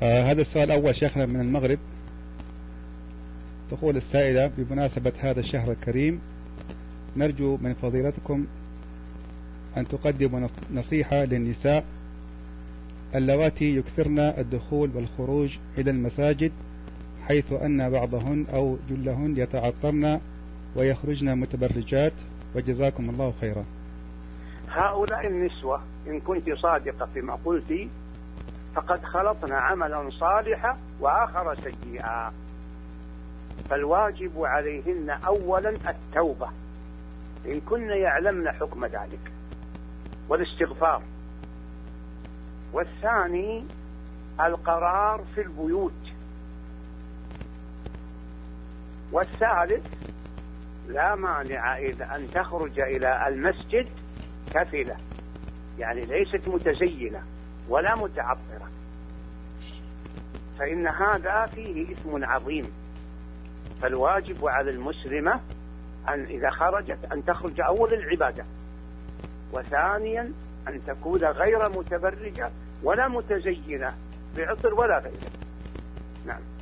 هذا السؤال أول شيخنا من المغرب. تقول السائلة: بمناسبة هذا الشهر الكريم نرجو من فضيلتكم أن تقدموا نصيحة للنساء اللواتي يكثرن الدخول والخروج إلى المساجد، حيث أن بعضهن أو جلهن يتعطرن ويخرجن متبرجات، وجزاكم الله خيرا. هؤلاء النسوة إن كنت صادقة فيما قلت فقد خلطن عملا صالحا وآخر سيئا، فالواجب عليهن أولا التوبة إن كن يعلمن حكم ذلك والاستغفار، والثاني القرار في البيوت، والثالث لا مانع إذا أن تخرج إلى المسجد كفلة، يعني ليست متزينة ولا متعطرة، فإن هذا فيه إثم عظيم. فالواجب على المسلمة أن إذا خرجت أن تخرج أول العبادة، وثانيا أن تكون غير متبرجة ولا متزينة بعطر ولا غيره. نعم.